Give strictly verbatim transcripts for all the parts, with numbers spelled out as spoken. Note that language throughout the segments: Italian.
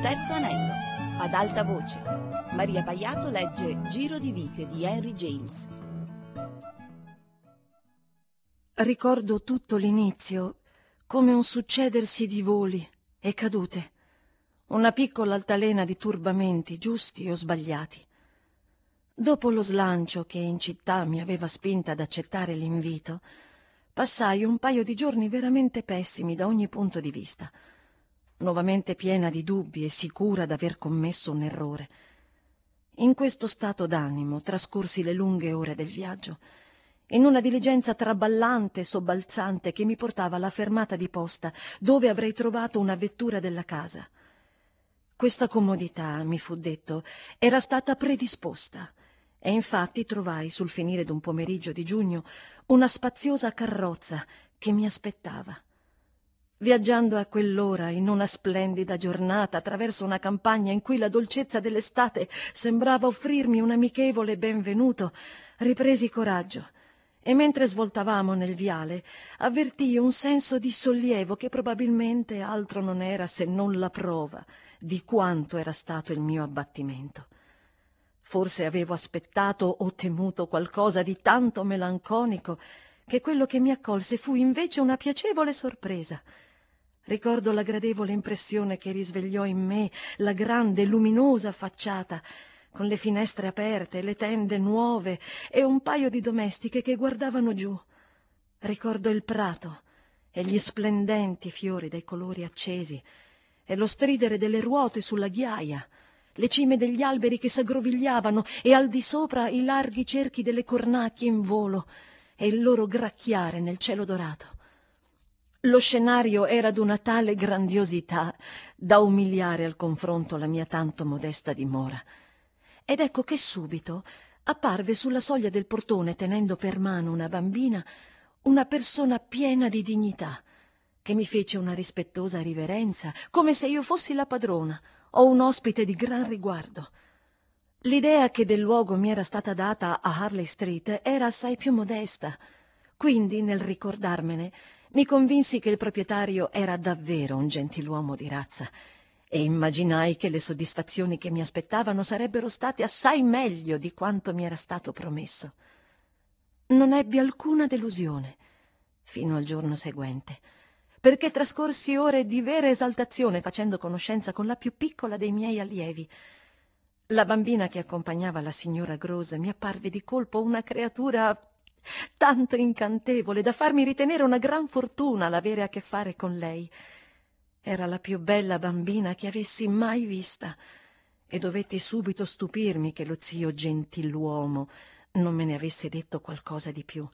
terzo anello. Ad alta voce. Maria Paiato legge Giro di vite di Henry James. Ricordo tutto l'inizio, come un succedersi di voli e cadute. Una piccola altalena di turbamenti, giusti o sbagliati. Dopo lo slancio che in città mi aveva spinta ad accettare l'invito, passai un paio di giorni veramente pessimi da ogni punto di vista, nuovamente piena di dubbi e sicura d'aver commesso un errore. In questo stato d'animo trascorsi le lunghe ore del viaggio, in una diligenza traballante e sobbalzante che mi portava alla fermata di posta, dove avrei trovato una vettura della casa. Questa comodità, mi fu detto, era stata predisposta, e infatti trovai sul finire d'un pomeriggio di giugno una spaziosa carrozza che mi aspettava. Viaggiando a quell'ora in una splendida giornata attraverso una campagna in cui la dolcezza dell'estate sembrava offrirmi un amichevole benvenuto, ripresi coraggio e mentre svoltavamo nel viale avvertii un senso di sollievo che probabilmente altro non era se non la prova di quanto era stato il mio abbattimento. Forse avevo aspettato o temuto qualcosa di tanto melanconico che quello che mi accolse fu invece una piacevole sorpresa. Ricordo la gradevole impressione che risvegliò in me la grande luminosa facciata, con le finestre aperte, le tende nuove e un paio di domestiche che guardavano giù. Ricordo il prato e gli splendenti fiori dai colori accesi e lo stridere delle ruote sulla ghiaia, le cime degli alberi che s'aggrovigliavano e al di sopra i larghi cerchi delle cornacchie in volo e il loro gracchiare nel cielo dorato. Lo scenario era d'una tale grandiosità da umiliare al confronto la mia tanto modesta dimora. Ed ecco che subito apparve sulla soglia del portone, tenendo per mano una bambina, una persona piena di dignità, che mi fece una rispettosa riverenza, come se io fossi la padrona o un ospite di gran riguardo. L'idea che del luogo mi era stata data a Harley Street era assai più modesta, quindi nel ricordarmene mi convinsi che il proprietario era davvero un gentiluomo di razza e immaginai che le soddisfazioni che mi aspettavano sarebbero state assai meglio di quanto mi era stato promesso. Non ebbi alcuna delusione fino al giorno seguente, perché trascorsi ore di vera esaltazione facendo conoscenza con la più piccola dei miei allievi. La bambina che accompagnava la signora Grose mi apparve di colpo una creatura tanto incantevole da farmi ritenere una gran fortuna l'avere a che fare con lei. Era la più bella bambina che avessi mai vista e dovetti subito stupirmi che lo zio gentiluomo non me ne avesse detto qualcosa di più.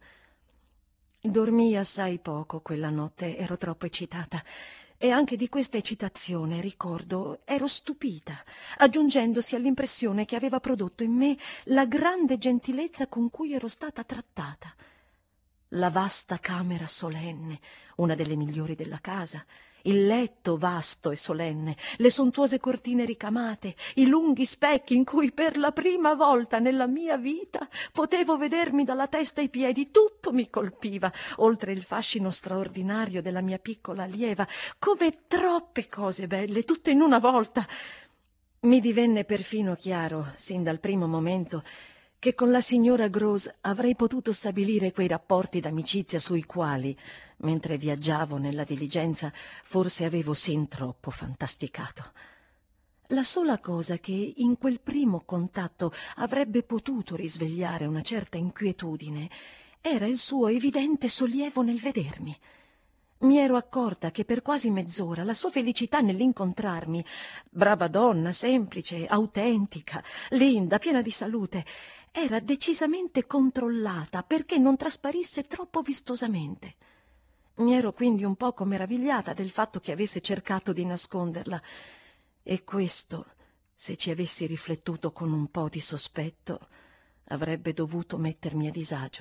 Dormii assai poco quella notte, ero troppo eccitata, e anche di questa eccitazione, ricordo, ero stupita, aggiungendosi all'impressione che aveva prodotto in me la grande gentilezza con cui ero stata trattata. La vasta camera solenne, una delle migliori della casa, il letto vasto e solenne, le sontuose cortine ricamate, i lunghi specchi in cui per la prima volta nella mia vita potevo vedermi dalla testa ai piedi, tutto mi colpiva, oltre il fascino straordinario della mia piccola allieva, come troppe cose belle, tutte in una volta. Mi divenne perfino chiaro, sin dal primo momento, che con la signora Grose avrei potuto stabilire quei rapporti d'amicizia sui quali, mentre viaggiavo nella diligenza, forse avevo sin troppo fantasticato. La sola cosa che in quel primo contatto avrebbe potuto risvegliare una certa inquietudine era il suo evidente sollievo nel vedermi. Mi ero accorta che per quasi mezz'ora la sua felicità nell'incontrarmi, brava donna, semplice, autentica, linda, piena di salute, era decisamente controllata perché non trasparisse troppo vistosamente. Mi ero quindi un poco meravigliata del fatto che avesse cercato di nasconderla, e questo, se ci avessi riflettuto con un po' di sospetto, avrebbe dovuto mettermi a disagio.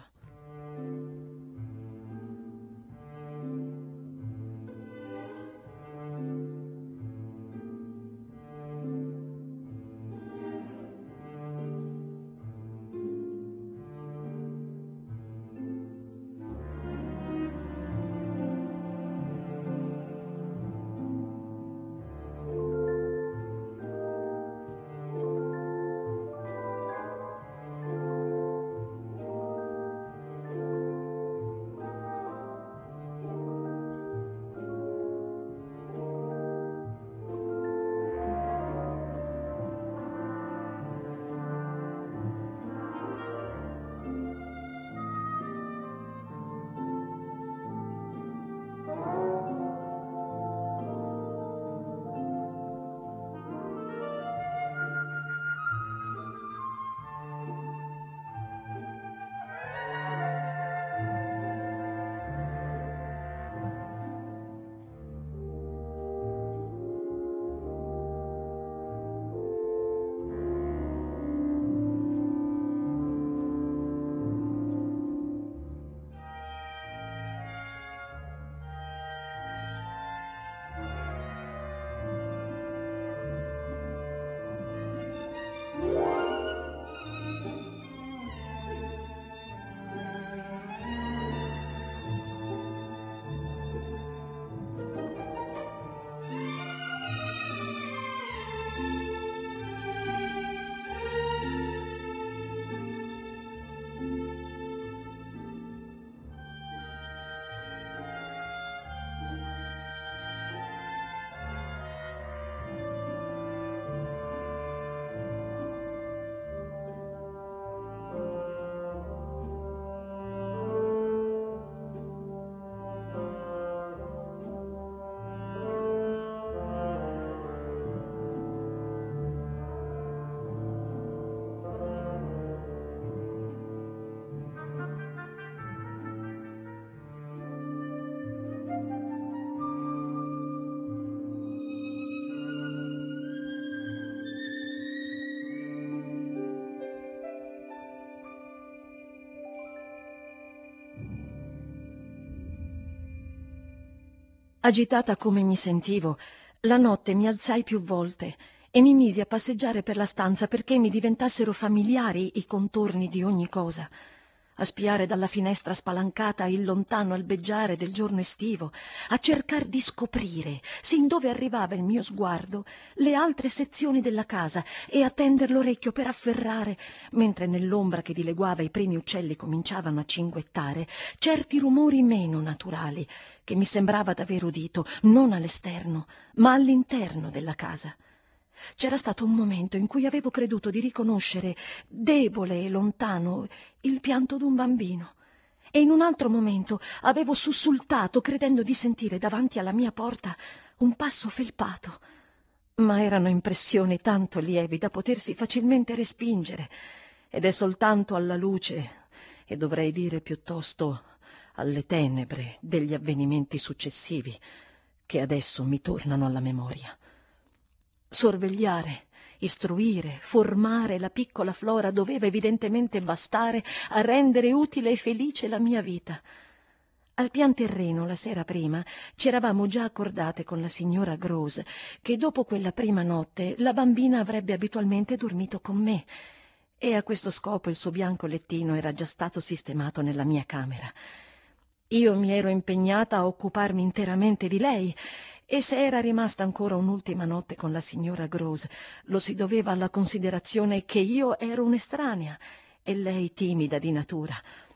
Agitata come mi sentivo, la notte mi alzai più volte e mi misi a passeggiare per la stanza perché mi diventassero familiari i contorni di ogni cosa, a spiare dalla finestra spalancata il lontano albeggiare del giorno estivo, a cercar di scoprire, sin dove arrivava il mio sguardo, le altre sezioni della casa e a tender l'orecchio per afferrare, mentre nell'ombra che dileguava i primi uccelli cominciavano a cinguettare, certi rumori meno naturali che mi sembrava d'aver udito non all'esterno, ma all'interno della casa. C'era stato un momento in cui avevo creduto di riconoscere, debole e lontano, il pianto d'un bambino, e in un altro momento avevo sussultato credendo di sentire davanti alla mia porta un passo felpato. Ma erano impressioni tanto lievi da potersi facilmente respingere, ed è soltanto alla luce, e dovrei dire piuttosto alle tenebre degli avvenimenti successivi, che adesso mi tornano alla memoria. Sorvegliare, istruire, formare la piccola Flora doveva evidentemente bastare a rendere utile e felice la mia vita. Al pian terreno, la sera prima, ci eravamo già accordate con la signora Grose che dopo quella prima notte la bambina avrebbe abitualmente dormito con me, e a questo scopo il suo bianco lettino era già stato sistemato nella mia camera. Io mi ero impegnata a occuparmi interamente di lei, e se era rimasta ancora un'ultima notte con la signora Grose, lo si doveva alla considerazione che io ero un'estranea e lei timida di natura.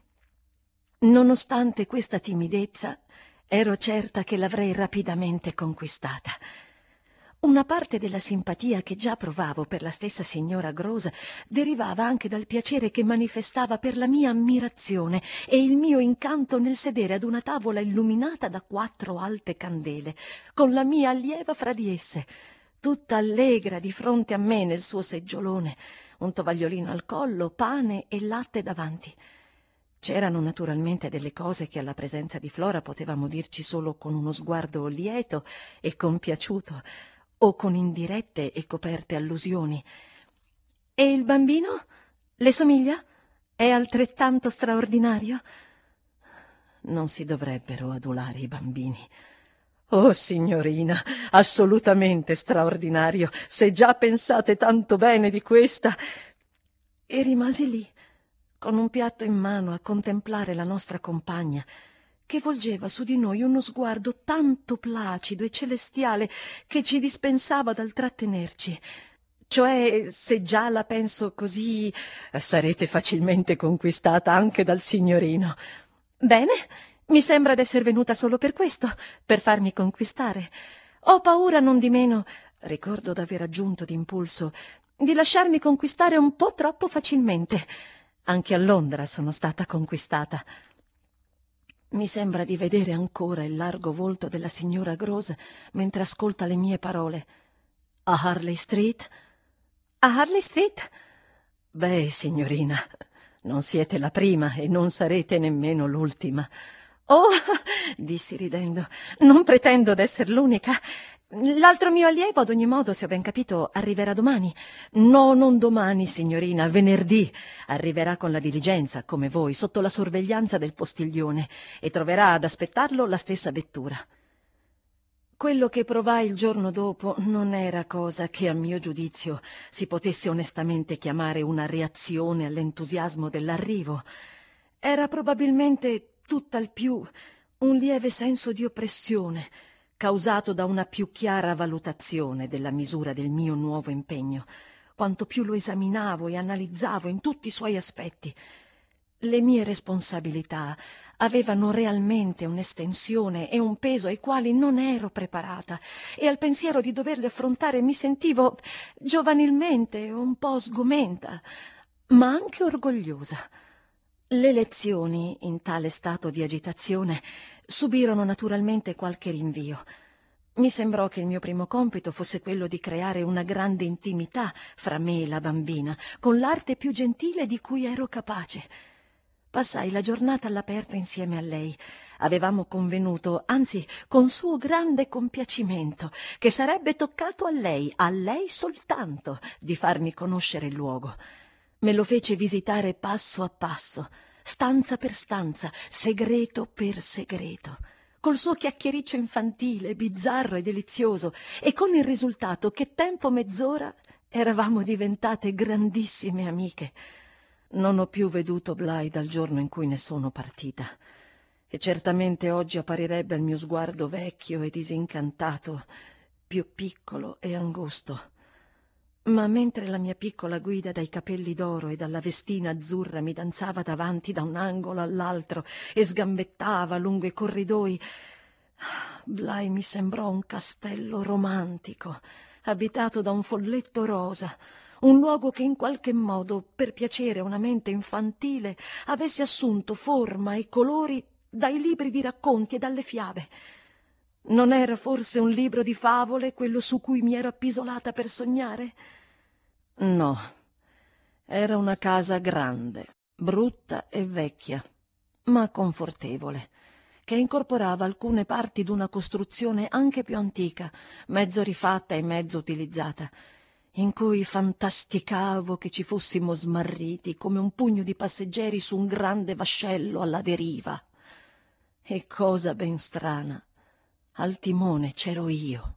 Nonostante questa timidezza, ero certa che l'avrei rapidamente conquistata. Una parte della simpatia che già provavo per la stessa signora Grose derivava anche dal piacere che manifestava per la mia ammirazione e il mio incanto nel sedere ad una tavola illuminata da quattro alte candele, con la mia allieva fra di esse, tutta allegra di fronte a me nel suo seggiolone, un tovagliolino al collo, pane e latte davanti. C'erano naturalmente delle cose che alla presenza di Flora potevamo dirci solo con uno sguardo lieto e compiaciuto, o con indirette e coperte allusioni. E il bambino? Le somiglia? È altrettanto straordinario? Non si dovrebbero adulare i bambini. Oh, signorina, assolutamente straordinario, se già pensate tanto bene di questa. E rimasi lì, con un piatto in mano, a contemplare la nostra compagna, che volgeva su di noi uno sguardo tanto placido e celestiale che ci dispensava dal trattenerci. Cioè, se già la penso così, sarete facilmente conquistata anche dal signorino. Bene, mi sembra d'esser venuta solo per questo, per farmi conquistare. Ho paura, non di meno, ricordo d'aver aggiunto d'impulso, di lasciarmi conquistare un po' troppo facilmente. Anche a Londra sono stata conquistata. Mi sembra di vedere ancora il largo volto della signora Grose mentre ascolta le mie parole. A Harley Street? A Harley Street? Beh, signorina, non siete la prima e non sarete nemmeno l'ultima. Oh, dissi ridendo, non pretendo d'esser l'unica. L'altro mio allievo, ad ogni modo, se ho ben capito, arriverà domani. No, non domani, signorina, venerdì. Arriverà con la diligenza, come voi, sotto la sorveglianza del postiglione, e troverà ad aspettarlo la stessa vettura. Quello che provai il giorno dopo non era cosa che, a mio giudizio, si potesse onestamente chiamare una reazione all'entusiasmo dell'arrivo. Era probabilmente tutt'al più un lieve senso di oppressione, causato da una più chiara valutazione della misura del mio nuovo impegno, quanto più lo esaminavo e analizzavo in tutti i suoi aspetti. Le mie responsabilità avevano realmente un'estensione e un peso ai quali non ero preparata, e al pensiero di doverli affrontare mi sentivo giovanilmente un po' sgomenta, ma anche orgogliosa. Le lezioni, in tale stato di agitazione, subirono naturalmente qualche rinvio. Mi sembrò che il mio primo compito fosse quello di creare una grande intimità fra me e la bambina, con l'arte più gentile di cui ero capace. Passai la giornata all'aperto insieme a lei. Avevamo convenuto, anzi con suo grande compiacimento, che sarebbe toccato a lei, a lei soltanto, di farmi conoscere il luogo. Me lo fece visitare passo a passo, stanza per stanza, segreto per segreto, col suo chiacchiericcio infantile, bizzarro e delizioso, e con il risultato che tempo mezz'ora eravamo diventate grandissime amiche. Non ho più veduto Bly dal giorno in cui ne sono partita, e certamente oggi apparirebbe al mio sguardo vecchio e disincantato, più piccolo e angusto. Ma mentre la mia piccola guida dai capelli d'oro e dalla vestina azzurra mi danzava davanti da un angolo all'altro e sgambettava lungo i corridoi, Bly mi sembrò un castello romantico, abitato da un folletto rosa, un luogo che in qualche modo, per piacere a una mente infantile, avesse assunto forma e colori dai libri di racconti e dalle fiabe. Non era forse un libro di favole quello su cui mi ero appisolata per sognare? No, era una casa grande, brutta e vecchia, ma confortevole, che incorporava alcune parti d'una costruzione anche più antica, mezzo rifatta e mezzo utilizzata, in cui fantasticavo che ci fossimo smarriti come un pugno di passeggeri su un grande vascello alla deriva. E cosa ben strana, al timone c'ero io.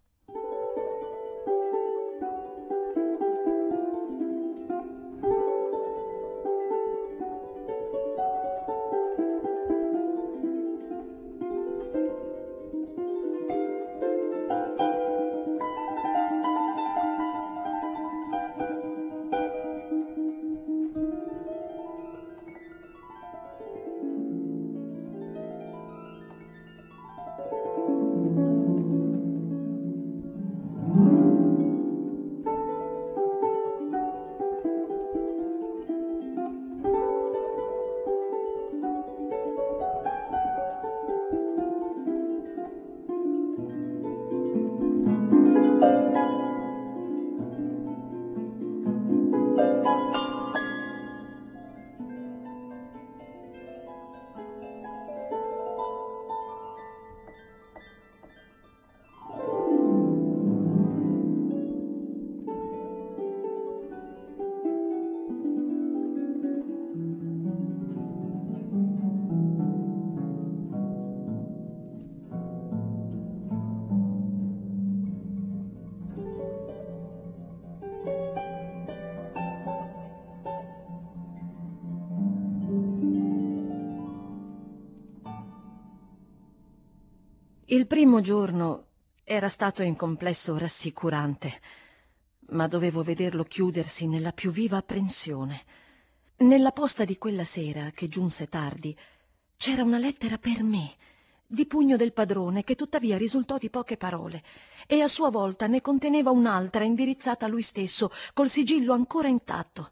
Il primo giorno era stato in complesso rassicurante, ma dovevo vederlo chiudersi nella più viva apprensione. Nella posta di quella sera, che giunse tardi, c'era una lettera per me, di pugno del padrone, che tuttavia risultò di poche parole, e a sua volta ne conteneva un'altra indirizzata a lui stesso, col sigillo ancora intatto.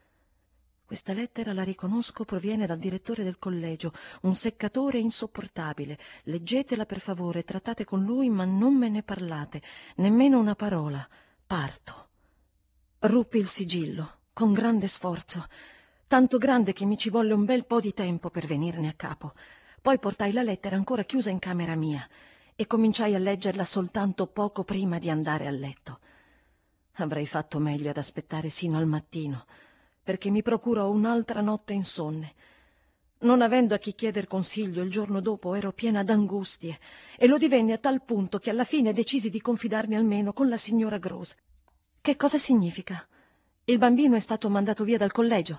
Questa lettera, la riconosco, proviene dal direttore del collegio, un seccatore insopportabile. Leggetela per favore, trattate con lui, ma non me ne parlate, nemmeno una parola. Parto. Ruppi il sigillo, con grande sforzo, tanto grande che mi ci volle un bel po' di tempo per venirne a capo. Poi portai la lettera ancora chiusa in camera mia e cominciai a leggerla soltanto poco prima di andare a letto. Avrei fatto meglio ad aspettare sino al mattino, perché mi procurò un'altra notte insonne. Non avendo a chi chieder consiglio, il giorno dopo ero piena d'angustie e lo divenne a tal punto che alla fine decisi di confidarmi almeno con la signora Gross. Che cosa significa? Il bambino è stato mandato via dal collegio?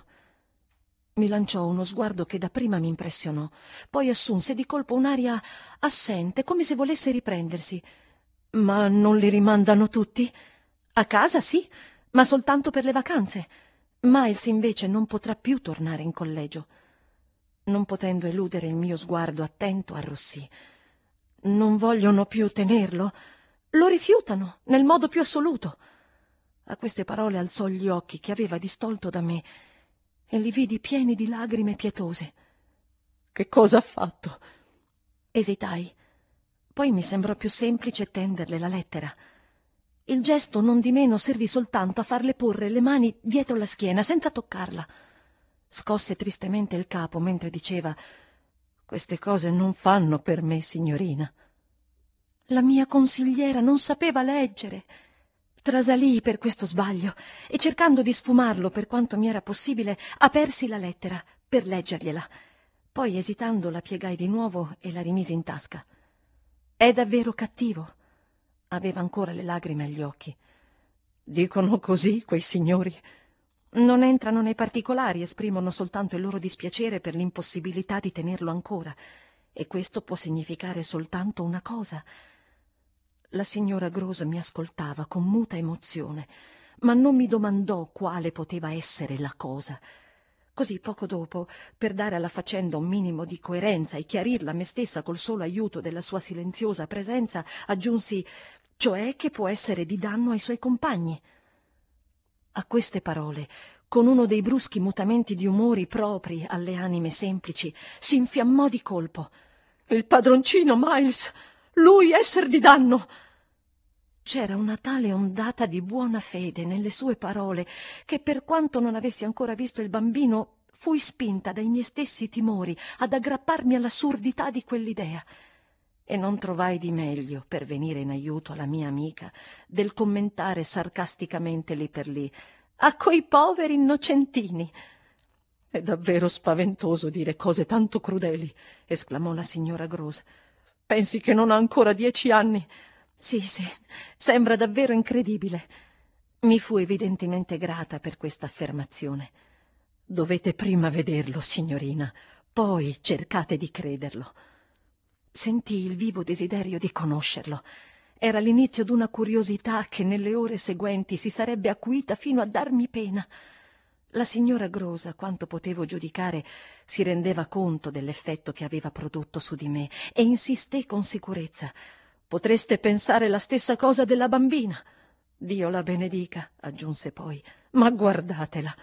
Mi lanciò uno sguardo che dapprima mi impressionò, poi assunse di colpo un'aria assente, come se volesse riprendersi. Ma non li rimandano tutti? A casa, sì, ma soltanto per le vacanze. Miles invece non potrà più tornare in collegio. Non potendo eludere il mio sguardo attento, arrossì. Non vogliono più tenerlo? Lo rifiutano nel modo più assoluto. A queste parole alzò gli occhi che aveva distolto da me e li vidi pieni di lagrime pietose. Che cosa ha fatto? Esitai. Poi mi sembrò più semplice tenderle la lettera. Il gesto nondimeno servì soltanto a farle porre le mani dietro la schiena, senza toccarla. Scosse tristemente il capo mentre diceva: «Queste cose non fanno per me, signorina». La mia consigliera non sapeva leggere. Trasalii per questo sbaglio e, cercando di sfumarlo per quanto mi era possibile, apersi la lettera per leggergliela. Poi, esitando, la piegai di nuovo e la rimisi in tasca. È davvero cattivo? Aveva ancora le lagrime agli occhi. Dicono così quei signori. Non entrano nei particolari, esprimono soltanto il loro dispiacere per l'impossibilità di tenerlo ancora. E questo può significare soltanto una cosa. La signora Gross mi ascoltava con muta emozione, ma non mi domandò quale poteva essere la cosa. Così poco dopo, per dare alla faccenda un minimo di coerenza e chiarirla a me stessa col solo aiuto della sua silenziosa presenza, aggiunsi, cioè che può essere di danno ai suoi compagni. A queste parole, con uno dei bruschi mutamenti di umori propri alle anime semplici, si infiammò di colpo. Il padroncino Miles, lui esser di danno! C'era una tale ondata di buona fede nelle sue parole che, per quanto non avessi ancora visto il bambino, fui spinta dai miei stessi timori ad aggrapparmi all'assurdità di quell'idea. E non trovai di meglio, per venire in aiuto alla mia amica, del commentare sarcasticamente lì per lì: a quei poveri innocentini! È davvero spaventoso dire cose tanto crudeli, esclamò la signora Gross. Pensi che non ha ancora dieci anni? Sì, sì, sembra davvero incredibile. Mi fu evidentemente grata per questa affermazione. Dovete prima vederlo, signorina, poi cercate di crederlo. Sentii il vivo desiderio di conoscerlo. Era l'inizio d'una curiosità che nelle ore seguenti si sarebbe acuita fino a darmi pena. La signora Gross, a quanto potevo giudicare, si rendeva conto dell'effetto che aveva prodotto su di me e insisté con sicurezza. Potreste pensare la stessa cosa della bambina. Dio la benedica, aggiunse poi, ma guardatela.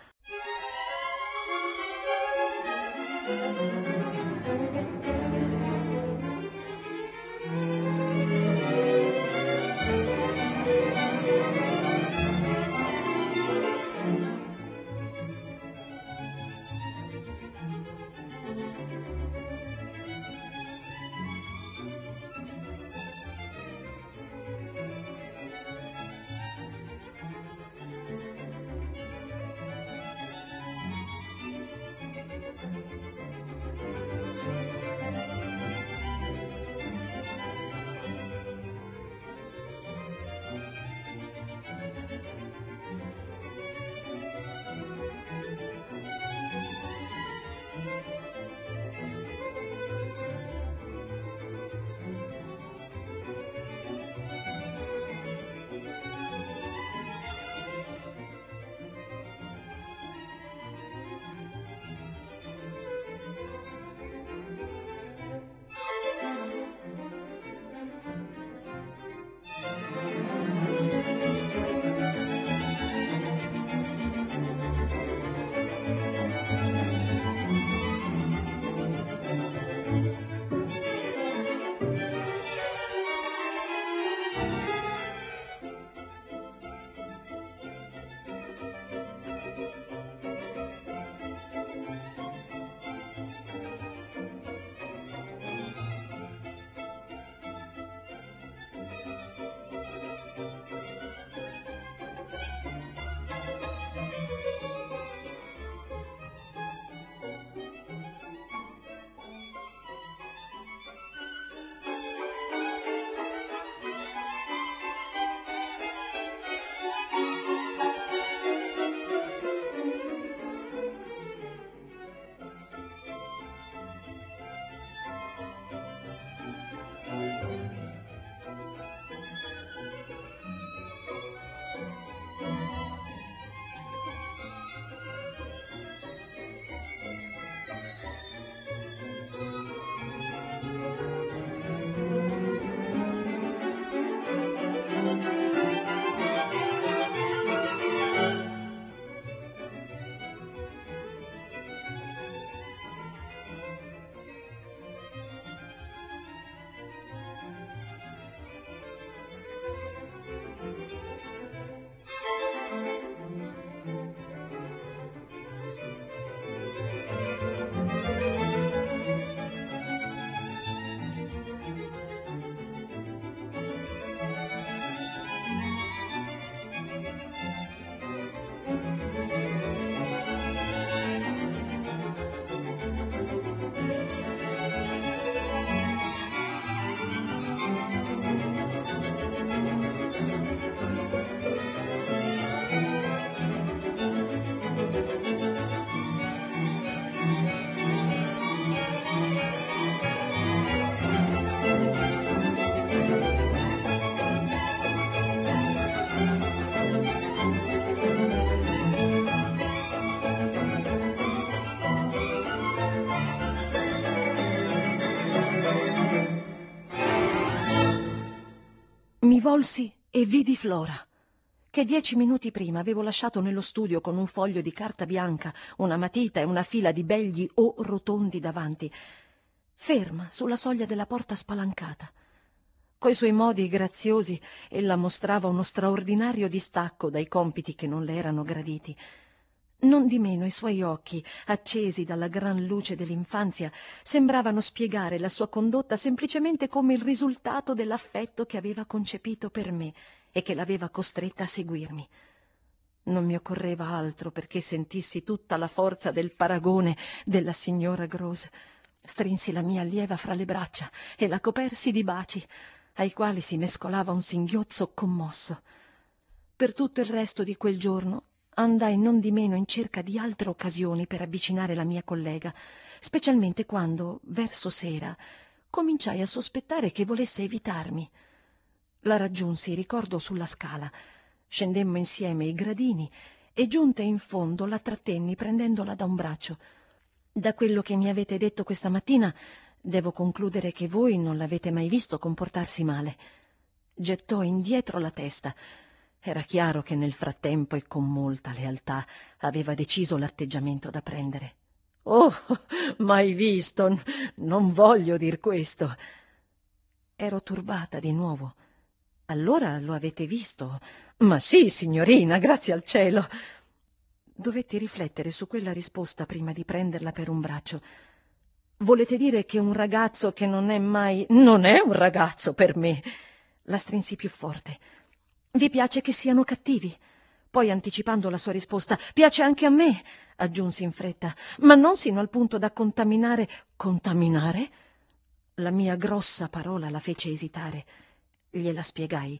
volsi e vidi Flora, che dieci minuti prima avevo lasciato nello studio con un foglio di carta bianca, una matita e una fila di begli o rotondi davanti, ferma sulla soglia della porta spalancata. Coi suoi modi graziosi ella mostrava uno straordinario distacco dai compiti che non le erano graditi. Non di meno i suoi occhi, accesi dalla gran luce dell'infanzia, sembravano spiegare la sua condotta semplicemente come il risultato dell'affetto che aveva concepito per me e che l'aveva costretta a seguirmi. Non mi occorreva altro perché sentissi tutta la forza del paragone della signora Grose. Strinsi la mia allieva fra le braccia e la copersi di baci, ai quali si mescolava un singhiozzo commosso. Per tutto il resto di quel giorno andai non di meno in cerca di altre occasioni per avvicinare la mia collega, specialmente quando, verso sera, cominciai a sospettare che volesse evitarmi. La raggiunsi, ricordo, sulla scala. Scendemmo insieme i gradini e, giunta in fondo, la trattenni prendendola da un braccio. Da quello che mi avete detto questa mattina, devo concludere che voi non l'avete mai visto comportarsi male. Gettò indietro la testa. Era chiaro che nel frattempo e con molta lealtà aveva deciso l'atteggiamento da prendere. «Oh, mai visto! Non voglio dir questo!» Ero turbata di nuovo. «Allora lo avete visto?» «Ma sì, signorina, grazie al cielo!» Dovetti riflettere su quella risposta prima di prenderla per un braccio. «Volete dire che un ragazzo che non è mai...» «Non è un ragazzo per me!» La strinsi più forte. «Vi piace che siano cattivi?» Poi, anticipando la sua risposta, «Piace anche a me», aggiunsi in fretta, «ma non sino al punto da contaminare...» «Contaminare?» La mia grossa parola la fece esitare. Gliela spiegai.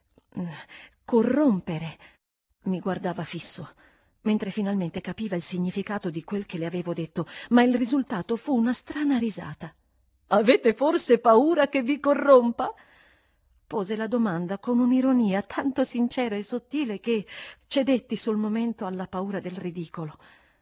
«Corrompere». Mi guardava fisso, mentre finalmente capiva il significato di quel che le avevo detto, ma il risultato fu una strana risata. «Avete forse paura che vi corrompa?» Pose la domanda con un'ironia tanto sincera e sottile che cedetti sul momento alla paura del ridicolo.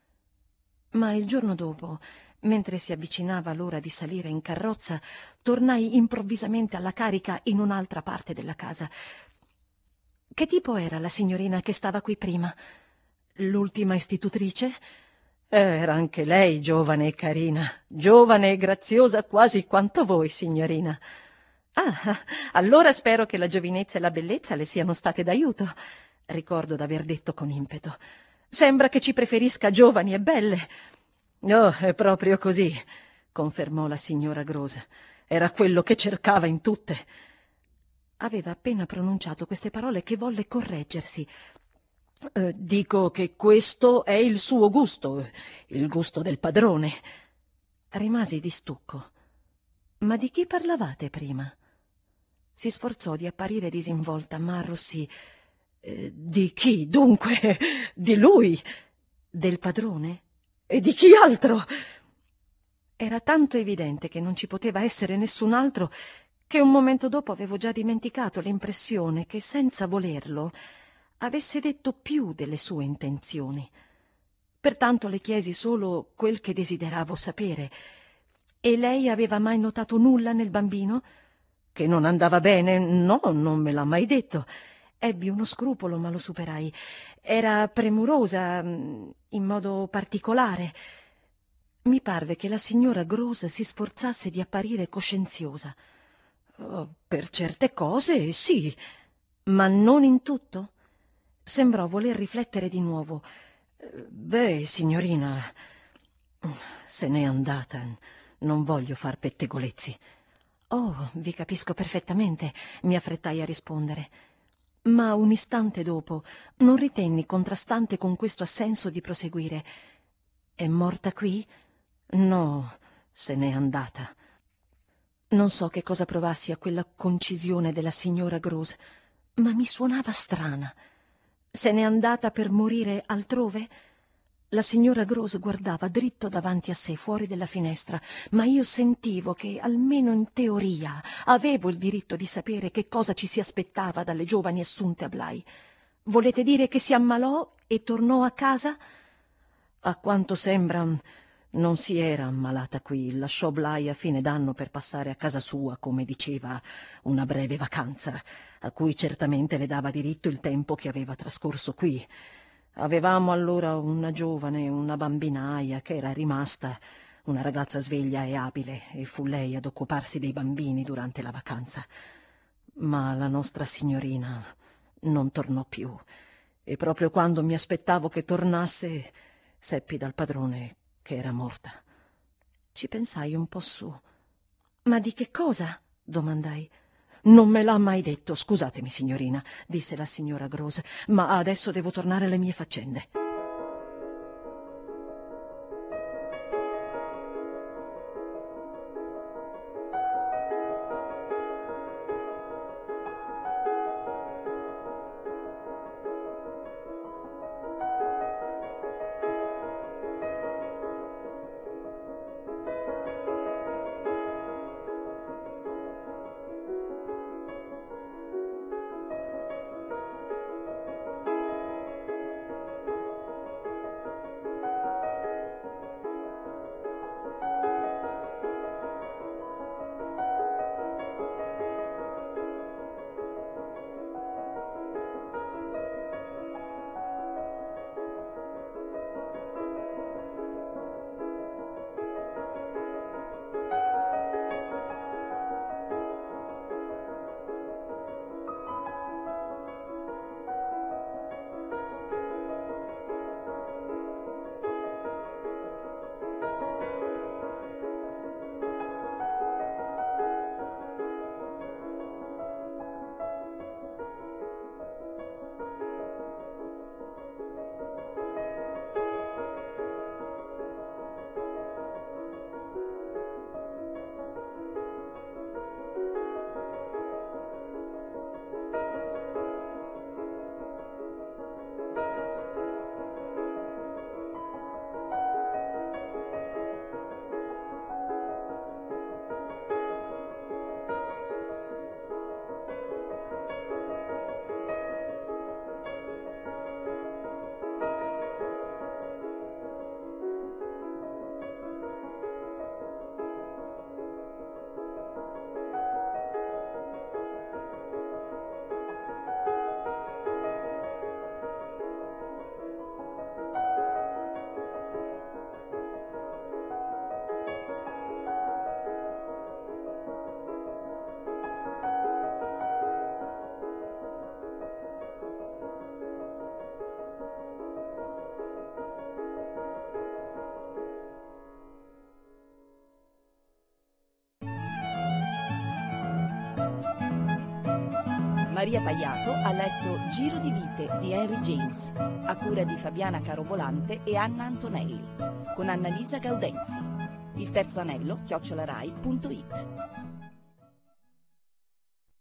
Ma il giorno dopo, mentre si avvicinava l'ora di salire in carrozza, tornai improvvisamente alla carica in un'altra parte della casa. «Che tipo era la signorina che stava qui prima? L'ultima istitutrice?» «Era anche lei giovane e carina, giovane e graziosa quasi quanto voi, signorina». «Ah, allora spero che la giovinezza e la bellezza le siano state d'aiuto», ricordo d'aver detto con impeto. «Sembra che ci preferisca giovani e belle». «Oh, è proprio così», confermò la signora Grose. «Era quello che cercava in tutte». Aveva appena pronunciato queste parole che volle correggersi. Eh, «Dico che questo è il suo gusto, il gusto del padrone». Rimasi di stucco. «Ma di chi parlavate prima?» Si sforzò di apparire disinvolta, ma arrossì. Eh, «Di chi, dunque? Di lui? Del padrone? E di chi altro?» Era tanto evidente che non ci poteva essere nessun altro che un momento dopo avevo già dimenticato l'impressione che, senza volerlo, avesse detto più delle sue intenzioni. Pertanto le chiesi solo quel che desideravo sapere. «E lei aveva mai notato nulla nel bambino?» «Che non andava bene? No, non me l'ha mai detto». Ebbi uno scrupolo, ma lo superai. «Era premurosa, in modo particolare?» Mi parve che la signora Grose si sforzasse di apparire coscienziosa. Oh, «Per certe cose, sì». «Ma non in tutto?» Sembrò voler riflettere di nuovo. «Beh, signorina, se n'è andata. Non voglio far pettegolezzi». «Oh, vi capisco perfettamente», mi affrettai a rispondere. Ma un istante dopo non ritenni contrastante con questo assenso di proseguire. «È morta qui?» «No, se n'è andata». Non so che cosa provassi a quella concisione della signora Grose, ma mi suonava strana. «Se n'è andata per morire altrove?» La signora Grose guardava dritto davanti a sé, fuori della finestra, ma io sentivo che, almeno in teoria, avevo il diritto di sapere che cosa ci si aspettava dalle giovani assunte a Bly. «Volete dire che si ammalò e tornò a casa?» «A quanto sembra, Non si era ammalata qui, lasciò Bly a fine d'anno per passare a casa sua, come diceva, una breve vacanza, a cui certamente le dava diritto il tempo che aveva trascorso qui. Avevamo allora una giovane, una bambinaia, che era rimasta, una ragazza sveglia e abile, e fu lei ad occuparsi dei bambini durante la vacanza. Ma la nostra signorina non tornò più, e proprio quando mi aspettavo che tornasse, seppi dal padrone che era morta. Ci pensai un po' su. «Ma di che cosa?» domandai. «Non me l'ha mai detto, scusatemi, signorina», disse la signora Gross, «ma adesso devo tornare alle mie faccende». Maria Paiato ha letto Giro di vite di Henry James, a cura di Fabiana Carobolante e Anna Antonelli, con Annalisa Gaudenzi. Il terzo anello, chiocciolarai punto it.